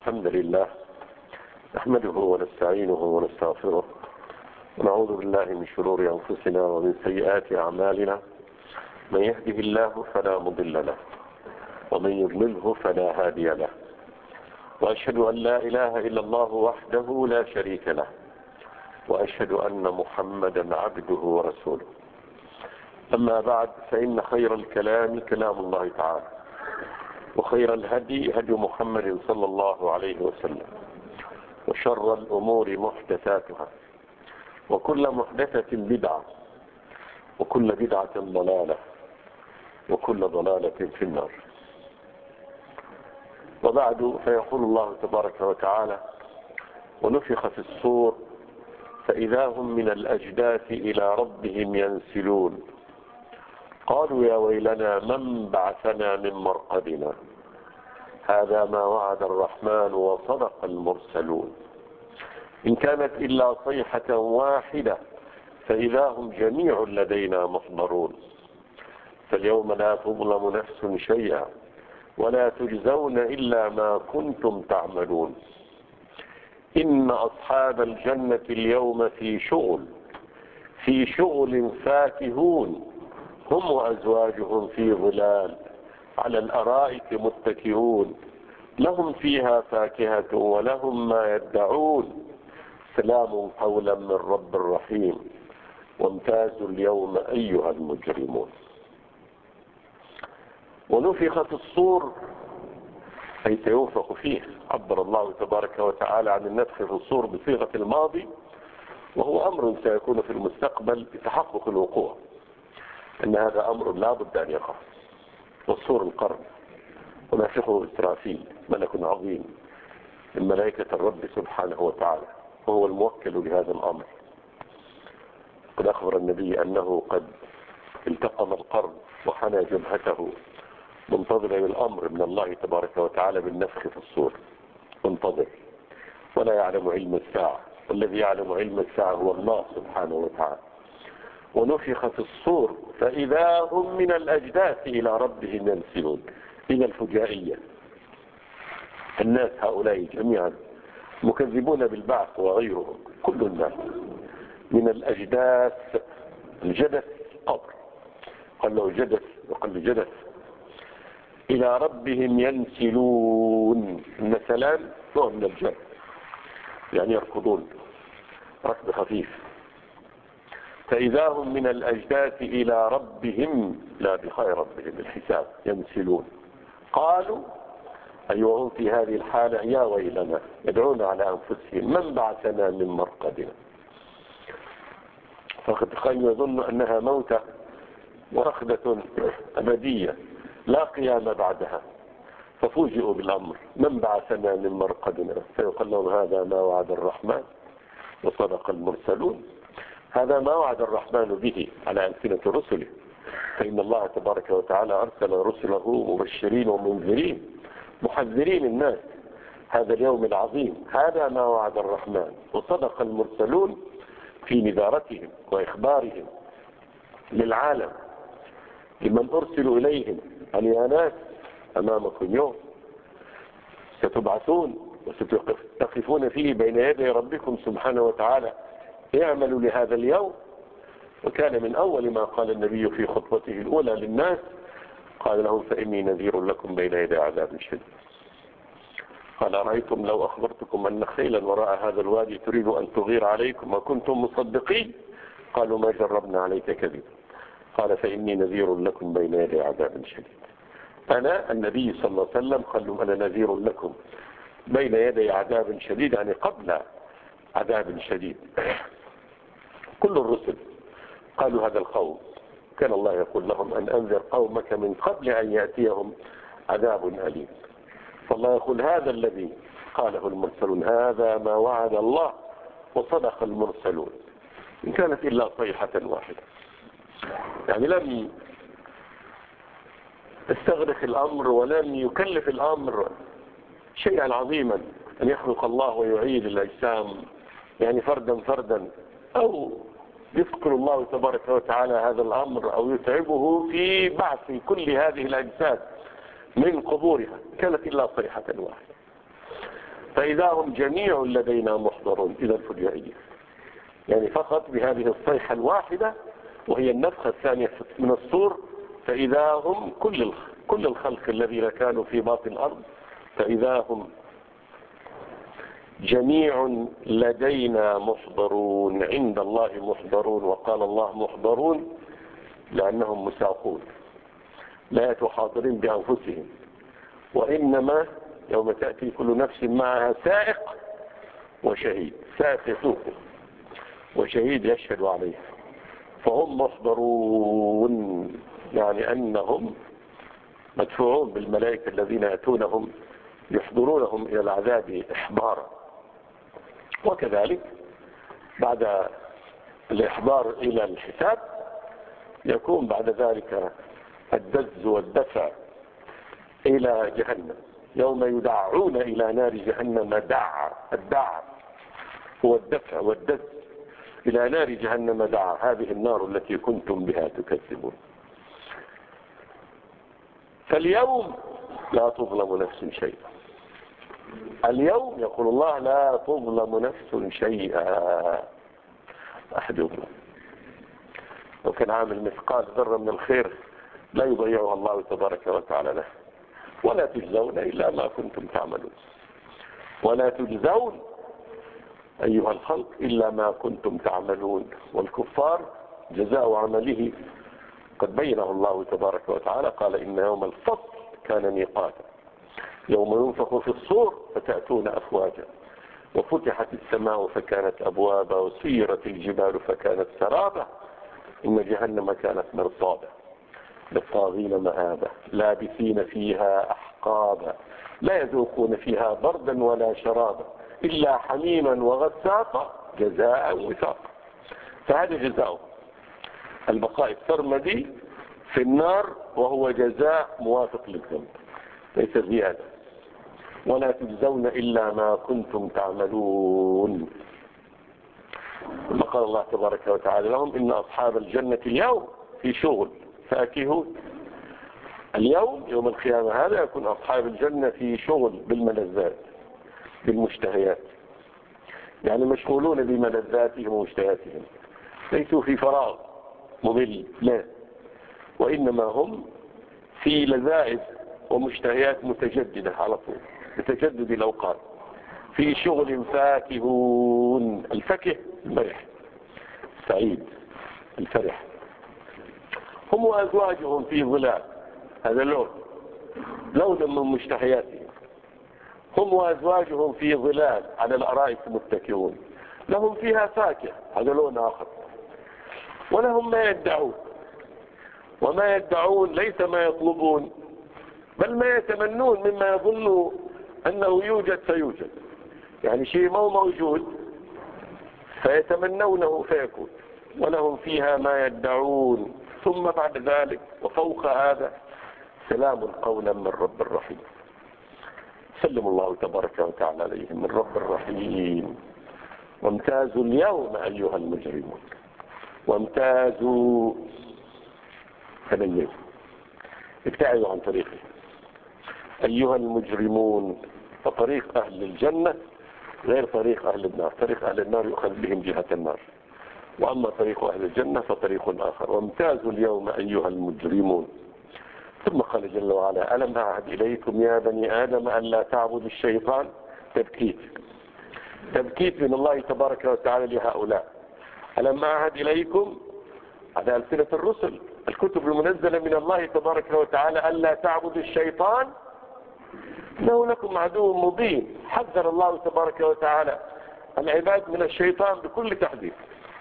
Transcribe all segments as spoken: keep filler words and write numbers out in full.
الحمد لله نحمده ونستعينه ونستغفره ونعوذ بالله من شرور أنفسنا ومن سيئات أعمالنا. من يهده الله فلا مضل له ومن يضلله فلا هادي له، وأشهد أن لا إله إلا الله وحده لا شريك له، وأشهد أن محمدا عبده ورسوله. أما بعد، فإن خير الكلام كلام الله تعالى، وخير الهدي هدي محمد صلى الله عليه وسلم، وشر الأمور محدثاتها، وكل محدثة بدعة، وكل بدعة ضلالة، وكل ضلالة في النار. وبعد، فيقول الله تبارك وتعالى: ونفخ في الصور فإذا هم من الأجداث إلى ربهم ينسلون قالوا يا ويلنا من بعثنا من مرقدنا هذا ما وعد الرحمن وصدق المرسلون إن كانت إلا صيحة واحدة فإذا هم جميع لدينا محضرون فاليوم لا تظلم نفس شيئا ولا تجزون إلا ما كنتم تعملون إن أصحاب الجنة اليوم في شغل في شغل فاكهون هم وأزواجهم في ظلال على الأرائك متكئون لهم فيها فاكهة ولهم ما يدعون سلام قولا من رب رحيم وامتازوا اليوم أيها المجرمون. ونفخ في الصور أي سينفخ فيه. عبر الله تبارك وتعالى عن النفخ في الصور بصيغة الماضي، وهو أمر سيكون في المستقبل بتحقق الوقوع، أن هذا أمر لا بد أن يقع. والصور القرن ونافخه إسرافيل ملك عظيم من ملائكة الرب سبحانه وتعالى، وهو الموكل بهذا الأمر. قد أخبر النبي أنه قد التقم القرن وحنى جبهته منتظر الأمر من الله تبارك وتعالى بالنفخ في الصور، منتظر، ولا يعلم علم الساعة، والذي يعلم علم الساعة هو الله سبحانه وتعالى. ونفخ في الصور فإذا هم من الأجداث إلى ربهم ينسلون. إلى الفجائية، الناس هؤلاء جميعا مكذبون بالبعث وغيرهم، كل الناس من الأجداث. الجدث قبر، قال له جدث وقال له جدث. إلى ربهم ينسلون. النسلان نوع من الجد، يعني يركضون ركض خفيف. فإذا هم من الأجداث إلى ربهم، لا بخير ربهم الحساب، ينسلون. قالوا أي وهم في هذه الحالة يا ويلنا، يدعون على أنفسهم من بعثنا من مرقدنا. فقد تخيلوا يظن أنها موتة ورخدة أبدية لا قيام بعدها، ففوجئوا بالأمر من بعثنا من مرقدنا فيقال لهم هذا ما وعد الرحمن وصدق المرسلون. هذا ما وعد الرحمن به على ألسنة رسله، فإن الله تبارك وتعالى أرسل رسله مبشرين ومنذرين محذرين الناس هذا اليوم العظيم. هذا ما وعد الرحمن وصدق المرسلون في نذارتهم وإخبارهم للعالم لمن أرسلوا إليهم أن يا ناس أمامكم يوم ستبعثون وستقفون فيه بين يدي ربكم سبحانه وتعالى، اعملوا لهذا اليوم. وكان من أول ما قال النبي في خطبته الأولى للناس قال لهم فإني نذير لكم بين يدي عذاب شديد. قال أرأيتم لو أخبرتكم أن خيلا وراء هذا الوادي تريد أن تغير عليكم وكنتم مصدقين؟ قالوا ما جربنا عليك كذب. قال فإني نذير لكم بين يدي عذاب شديد. أنا النبي صلى الله عليه وسلم قال لهم أنا نذير لكم بين يدي عذاب شديد، يعني قبل عذاب شديد. كل الرسل قالوا هذا القول، كان الله يقول لهم أن أنذر قومك من قبل أن يأتيهم عذاب أليم. فالله يقول هذا الذي قاله المرسلون، هذا ما وعد الله وصدق المرسلون إن كانت إلا صيحة واحدة. يعني لم استغرق الأمر ولم يكلف الأمر شيئا عظيما أن يخلق الله ويعيد الأجسام يعني فردا فردا، أو يذكر الله تبارك وتعالى هذا الأمر أو يتعبه في بعث كل هذه الأجساد من قبورها. كانت إلا صيحة واحدة. فإذا هم جميع لدينا محضرون. إذا الفجائية يعني فقط بهذه الصيحة الواحدة وهي النفخة الثانية من الصور، فإذا هم كل كل الخلق الذين كانوا في باطن الأرض فإذا هم جميع لدينا محضرون، عند الله محضرون. وقال الله محضرون لأنهم مساقون لا يتحاضرين بأنفسهم، وإنما يوم تأتي كل نفس معها سائق وشهيد، سائق يسوقه وشهيد يشهد عليه، فهم محضرون يعني أنهم مدفوعون بالملائكة الذين يأتونهم يحضرونهم إلى العذاب إحضارا. وكذلك بعد الإحضار إلى الحساب يكون بعد ذلك الدز والدفع إلى جهنم، يوم يدعون إلى نار جهنم دعا. الدعا هو الدفع والدز إلى نار جهنم دعا، هذه النار التي كنتم بها تكذبون. فاليوم لا تظلم نفس شيئا، اليوم يقول الله لا تظلم نفس شيئا، أحد يظلم. لو كان عامل مثقال ذرة من الخير لا يضيعها الله تبارك وتعالى له. ولا تجزون إلا ما كنتم تعملون، ولا تجزون أيها الخلق إلا ما كنتم تعملون. والكفار جزاء عمله قد بينه الله تبارك وتعالى، قال إن يوم الفصل كان ميقاتا، يوم ينفخ في الصور فتأتون أفواجا، وفتحت السماء فكانت أبوابا، وسيرت الجبال فكانت سرابا، إن جهنم كانت مرصادا للطاغين مآبا، لابثين فيها أحقابا، لا يذوقون فيها بردا ولا شرابا إلا حميما وغساقا جزاء وفاقا. فهذا جزاؤه البقاء السرمدي في النار، وهو جزاء موافق للذنب ليس زيادة. ولا تجزون إلا ما كنتم تعملون. ثم قال الله تبارك وتعالى لهم إن أصحاب الجنة اليوم في شغل فاكهون. اليوم يوم القيامة هذا يكون أصحاب الجنة في شغل بالملذات بالمشتهيات، يعني مشغولون بملذاتهم ومشتهياتهم، ليسوا في فراغ ممل، لا، وإنما هم في لذائذ ومشتهيات متجددة على طول بتجدد الأوقات، في شغل فاكهون. الفكه المرح سعيد الفرح. هم وأزواجهم في ظلال، هذا لون لون من مشتهياتهم. هم وأزواجهم في ظلال على الأرائك متكئون، لهم فيها فاكهة، هذا لون آخر. ولهم ما يدعون، وما يدعون ليس ما يطلبون بل ما يتمنون مما يظنوا أنه يوجد فيوجد، يعني شيء مو موجود فيتمنونه فيكون. ولهم فيها ما يدعون، ثم بعد ذلك وفوق هذا سلام قولا من رب الرحيم. سلم الله تبارك وتعالى عليهم من رب الرحيم. وامتازوا اليوم أيها المجرمون، وامتازوا تميزوا ابتعدوا عن طريقه أيها المجرمون. فطريق أهل الجنة غير طريق أهل النار، طريق أهل النار يؤخذ بهم جهة النار، وأما طريق أهل الجنة فطريق آخر. وامتازوا اليوم أيها المجرمون. ثم قال جل وعلا ألم أعهد إليكم يا بني آدم أن لا تعبدوا الشيطان. تبكيت تبكيت من الله تبارك وتعالى لهؤلاء. ألم أعهد إليكم على ألسنة الرسل الكتب المنزلة من الله تبارك وتعالى أن لا تعبدوا الشيطان إنه لكم عدو مبين. حذر الله تبارك وتعالى العباد من الشيطان بكل تحذير،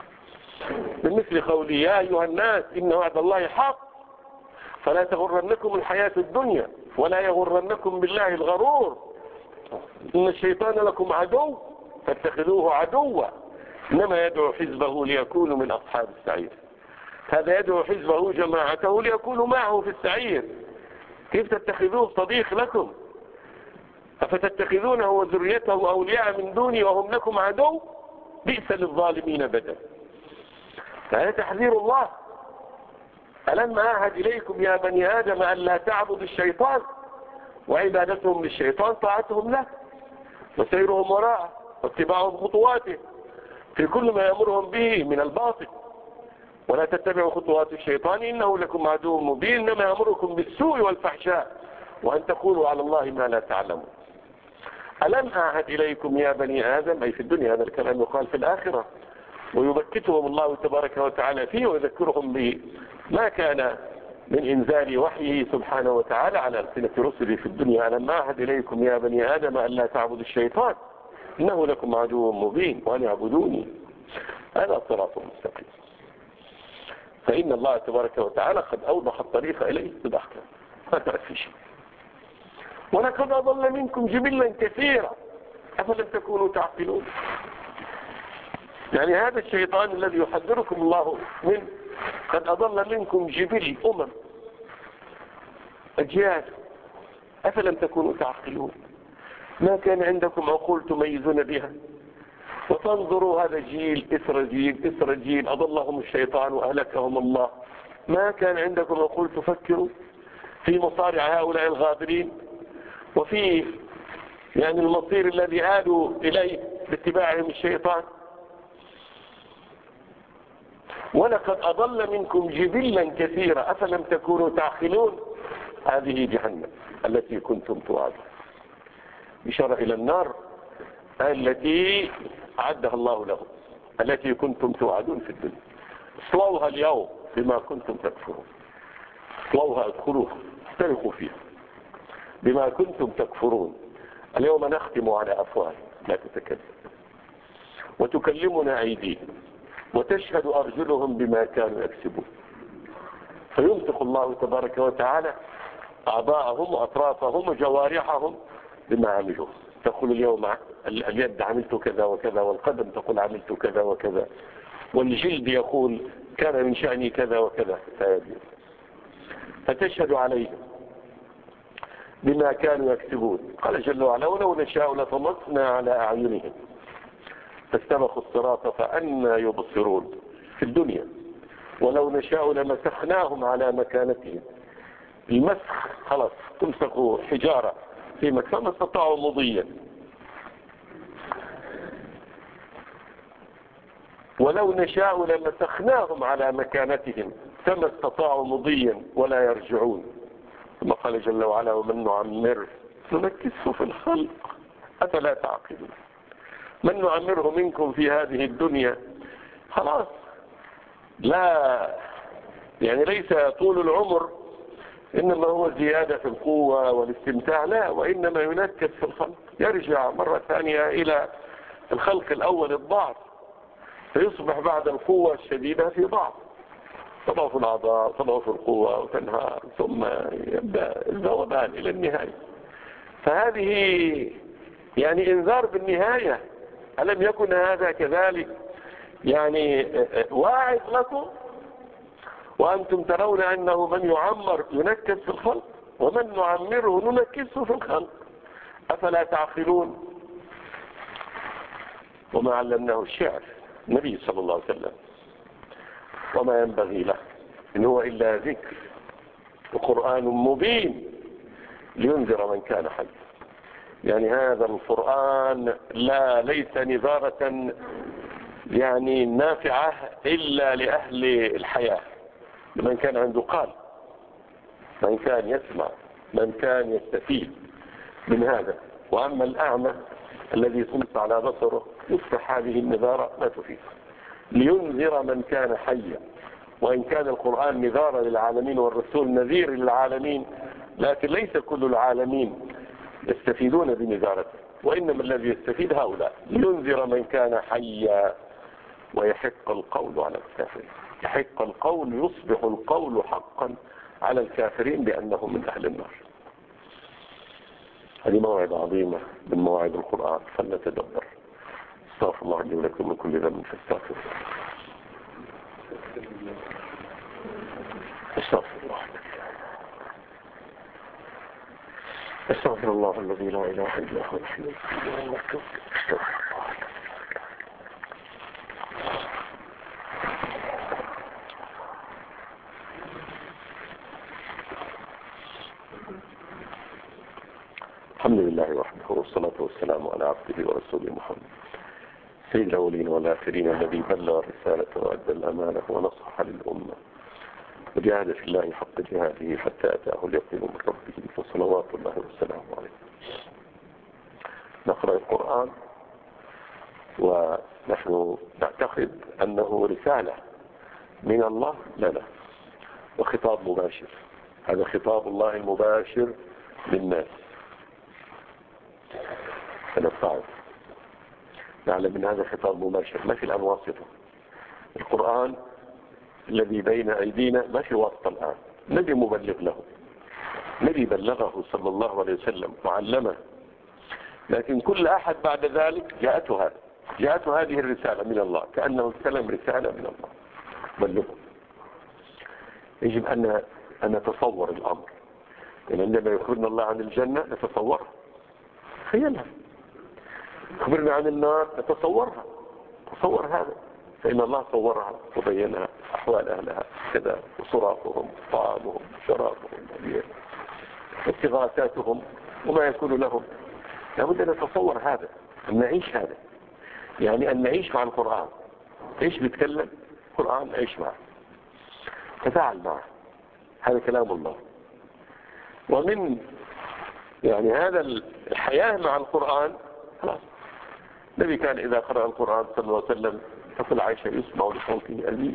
من مثل قوله يا أيها الناس إن وعد الله حق فلا تغرنكم الحياة الدنيا ولا يغرنكم بالله الغرور إن الشيطان لكم عدو فاتخذوه عدوا إنما يدعو حزبه ليكونوا من أصحاب السعير. هذا يدعو حزبه جماعته ليكونوا معه في السعير. كيف تتخذوه صديق لكم؟ أفتتخذونه وذريته أولياء من دوني وهم لكم عدو؟ بئس للظالمين بدلا. فهذا تحذير الله. ألم أعهد إليكم يا بني آدم أن لا تعبدوا الشيطان، وعبادتهم للشيطان طاعتهم له. وسيرهم وراءه واتباعهم خطواته في كل ما يأمرهم به من الباطل. ولا تتبعوا خطوات الشيطان إنه لكم عدو مبين، إنما يأمركم بالسوء والفحشاء وأن تقولوا على الله ما لا تعلمون. ألم أعهد إليكم يا بني آدم، أي في الدنيا، هذا الكلام يقال في الآخرة، ويبكتهم الله تبارك وتعالى فيه ويذكرهم بما كان من إنزال وحيه سبحانه وتعالى على ألسنة رسله في الدنيا. ألم أعهد إليكم يا بني آدم ألا تعبدوا الشيطان إنه لكم عدو مبين وأن اعبدوني هذا صراط مستقيم. فإن الله تبارك وتعالى قد أوضح الطريق إليه بضحكة ما ترك في شيء. ولقد أضل منكم جبلا كثيرا أفلم تكونوا تعقلون. يعني هذا الشيطان الذي يحذركم الله منه قد أضل منكم جبل أمم أجيال أفلم تكونوا تعقلون. ما كان عندكم عقول تميزون بها، وتنظروا هذا جيل إثر جيل إثر جيل أضلهم الشيطان وأهلكهم الله. ما كان عندكم عقول تفكروا في مصارع هؤلاء الغابرين وفي يعني المصير الذي آلوا إليه باتباعهم الشيطان. ولقد أضل منكم جبلا كثيرا أفلم تكونوا تعقلون. هذه جهنم التي كنتم توعدون، إشارة إلى النار التي أعدها الله لهم، التي كنتم توعدون في الدنيا. اصلوها اليوم بما كنتم تكفرون. اصلوها، ادخلوها، استرخوا فيها بما كنتم تكفرون. اليوم نختم على أفواههم لا تتكلم وتكلمنا أيديهم وتشهد أرجلهم بما كانوا يكسبون. فينطق الله تبارك وتعالى أعضاءهم وأطرافهم وجوارحهم بما عملوا. تقول اليوم اليد عملت كذا وكذا، والقدم تقول عملت كذا وكذا، والجلد يقول كان من شأني كذا وكذا. فتشهد عليهم بما كانوا يكسبون. قال جل وعلا ولو نشاء لطمسنا على أعينهم فاستبقوا الصراط فأنى يبصرون في الدنيا، ولو نشاء لمسخناهم على مكانتهم. المسخ خلاص تمسكوا حجارة في مكان ما استطاعوا مضيا. ولو نشاء لمسخناهم على مكانتهم فما استطاعوا مضيا ولا يرجعون. ثم قال جل وعلا ومن نعمره نمكسه في الخلق أفلا تعقلون. من نعمره منكم في هذه الدنيا خلاص لا، يعني ليس طول العمر إنما هو زيادة في القوة والاستمتاع، لا، وإنما ينكس في الخلق، يرجع مرة ثانية إلى الخلق الأول الضعف، فيصبح بعد القوة الشديدة في ضعف، تضعف الأعضاء تضعف القوة وتنهار، ثم يبدأ الذوبان إلى النهاية. فهذه يعني إنذار بالنهاية. ألم يكن هذا كذلك؟ يعني واعظ لكم وأنتم ترون أنه من يعمر ينكس في الخلق ومن نعمره ننكسه في الخلق أفلا تعقلون. وما علمناه الشعر النبي صلى الله عليه وسلم وما ينبغي له إن هو إلا ذكر وقرآن مبين لينذر من كان حي. يعني هذا القرآن لا ليس نذارة يعني نافعة إلا لأهل الحياة، لمن كان عنده قال، من كان يسمع، من كان يستفيد من هذا. وأما الأعمى الذي صمت على بصره يصبح هذه النذارة لا تفيد. لينذر من كان حيا. وإن كان القرآن نذارا للعالمين والرسول نذير للعالمين، لكن ليس كل العالمين يستفيدون بنذارته، وإنما الذي يستفيد هؤلاء. لينذر من كان حيا ويحق القول على الكافرين. يحق القول، يصبح القول حقا على الكافرين بأنهم من أهل النار. هذه موعظة عظيمة من مواعظ القرآن، فلنتدبر. استغفر الله لي ولكم من كل ذنب فاستغفروه. استغفر الله استغفر الله الذي لا إله إلا هو الحي القيوم. استغفر الله. الحمد لله وحده والصلاة والسلام على عبده ورسوله محمد سيد الأولين والآخرين الذي بلغ الرسالة وأدى الأمانة ونصح للأمة وجاهد في الله حق جهاده حتى أتاه اليقين من ربه فصلوات الله والسلام عليه. نقرأ القرآن ونحن نعتقد أنه رسالة من الله لنا وخطاب مباشر. هذا خطاب الله المباشر للناس فنفعه. نعلم من هذا خطاب مباشر ما في الآن واسطة. القرآن الذي بين أيدينا ما في واسطة الآن. نبي مبلغ له، نبي بلغه صلى الله عليه وسلم وعلمه، لكن كل أحد بعد ذلك جاءته هذا جاءته هذه الرسالة من الله، كأنه استلم رسالة من الله بلغه. يجب أن أن نتصور الأمر. يعني عندما يخبرنا الله عن الجنة نتصورها، تخيلها. يخبرنا عن النار نتصورها، تصور هذا، فإن الله صورها وبينها أحوال أهلها كذا، وصراطهم طعامهم شرابهم استغاثاتهم وما يكون لهم. لابد أن نتصور هذا، أن نعيش هذا، يعني أن نعيش مع القرآن. إيش بيتكلم القرآن؟ نعيش معه، تفاعل معه. هذا كلام الله. ومن يعني هذا الحياة مع القرآن خلاص. النبي كان إذا قرأ القرآن صلى الله عليه وسلم تقول عائشة يسمع لصوته أزيز،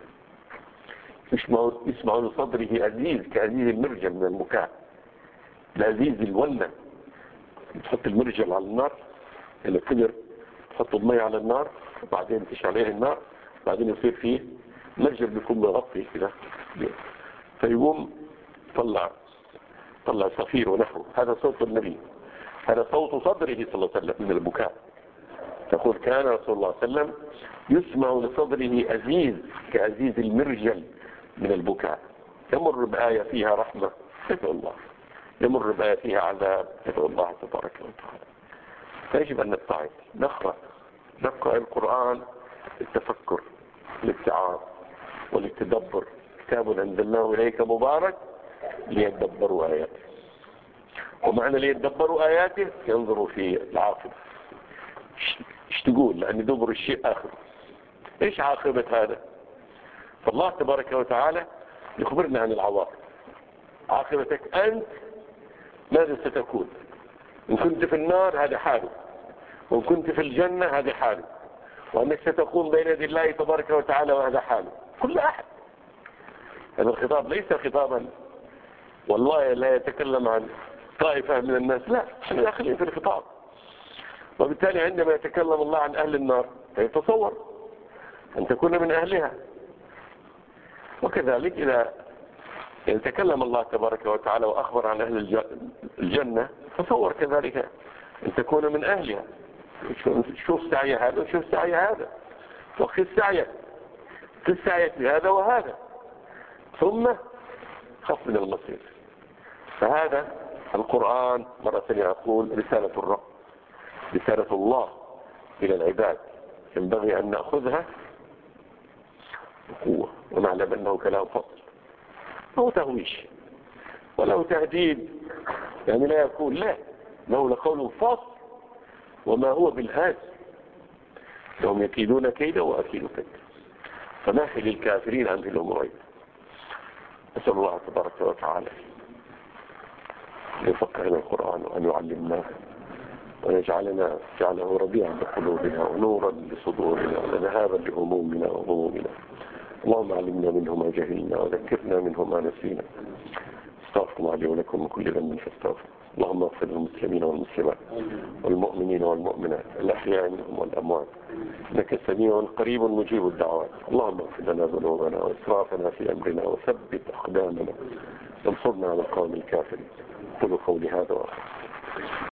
يسمع, يسمع لصدره أزيز كأزيز المرجل من البكاء. الأزيز الولة، تحط المرجل على النار اللي كبر، تحط المية على النار وبعدين تشعل عليه النار، بعدين يصير فيه مرجل بيكون مغطي كده، فيقوم طلع طلع صفير ونحو. هذا صوت النبي، هذا صوت صدره صلى الله عليه وسلم من البكاء. تقول كان رسول الله صلى الله عليه وسلم يسمع لصدره أزيز كأزيز المرجل من البكاء. يمر بآية فيها رحمة يدعو الله، يمر بآية فيها عذاب يدعو الله تبارك وتعالى. فيجب أن نتعظ، نقرأ نقرأ القرآن للتفكر، للاتعاظ وللتدبر. كتاب أنزلناه إليك مبارك ليتدبروا آياته. ومعنى ليتدبروا آياته ينظروا في العاقبة، ايش تقول، لأن دبر الشيء آخر. ايش عاقبة هذا؟ فالله تبارك وتعالى يخبرنا عن العواقب. عاقبتك أنت ماذا ستكون؟ إن كنت في النار هذا حاله، وإن كنت في الجنة هذا حاله، وأنك ستكون بين يدي الله تبارك وتعالى وهذا حاله. كل أحد. هذا الخطاب ليس خطابا والله لا يتكلم عن طائفة من الناس، لا، احنا داخلين في الخطاب. وبالتالي عندما يتكلم الله عن أهل النار فيتصور أن تكون من أهلها. وكذلك إذا يتكلم الله تبارك وتعالى وأخبر عن أهل الجنة تصور كذلك أن تكون من أهلها. شوف سعي هذا وشوف سعي هذا، وخذ سعيك، خذ سعيك لهذا وهذا، ثم خف من المصير. فهذا القرآن مرة ثانية أقول رسالة الرب، رسالة الله إلى العباد، ينبغي أن نأخذها بقوة ونعلم أنه كلام فصل، هو تهويش وله تهديد، يعني لا يكون لا له لقول فصل وما هو بالهاز. لهم يكيدون كيدا وأكيد كيدا فمهل الكافرين عن الأمور. أسأل الله تبارك وتعالى أن يفقهنا القرآن وأن يعلمناه ويجعلنا جعله ربيعا لقلوبنا ونورا لصدورنا وذهابا لهمومنا وغمومنا. اللهم علمنا منه ما جهلنا وذكرنا منه ما نسينا. استغفر الله لي ولكم من كل ذنب فاستغفر. اللهم اغفر للمسلمين والمسلمات والمؤمنين والمؤمنات الأحياء منهم والأموات إنك سميع قريب مجيب الدعوات. اللهم اغفر لنا ذنوبنا وإسرافنا في أمرنا وثبت أقدامنا وانصرنا على القوم الكافرين. قولوا قولي هذا وآخر.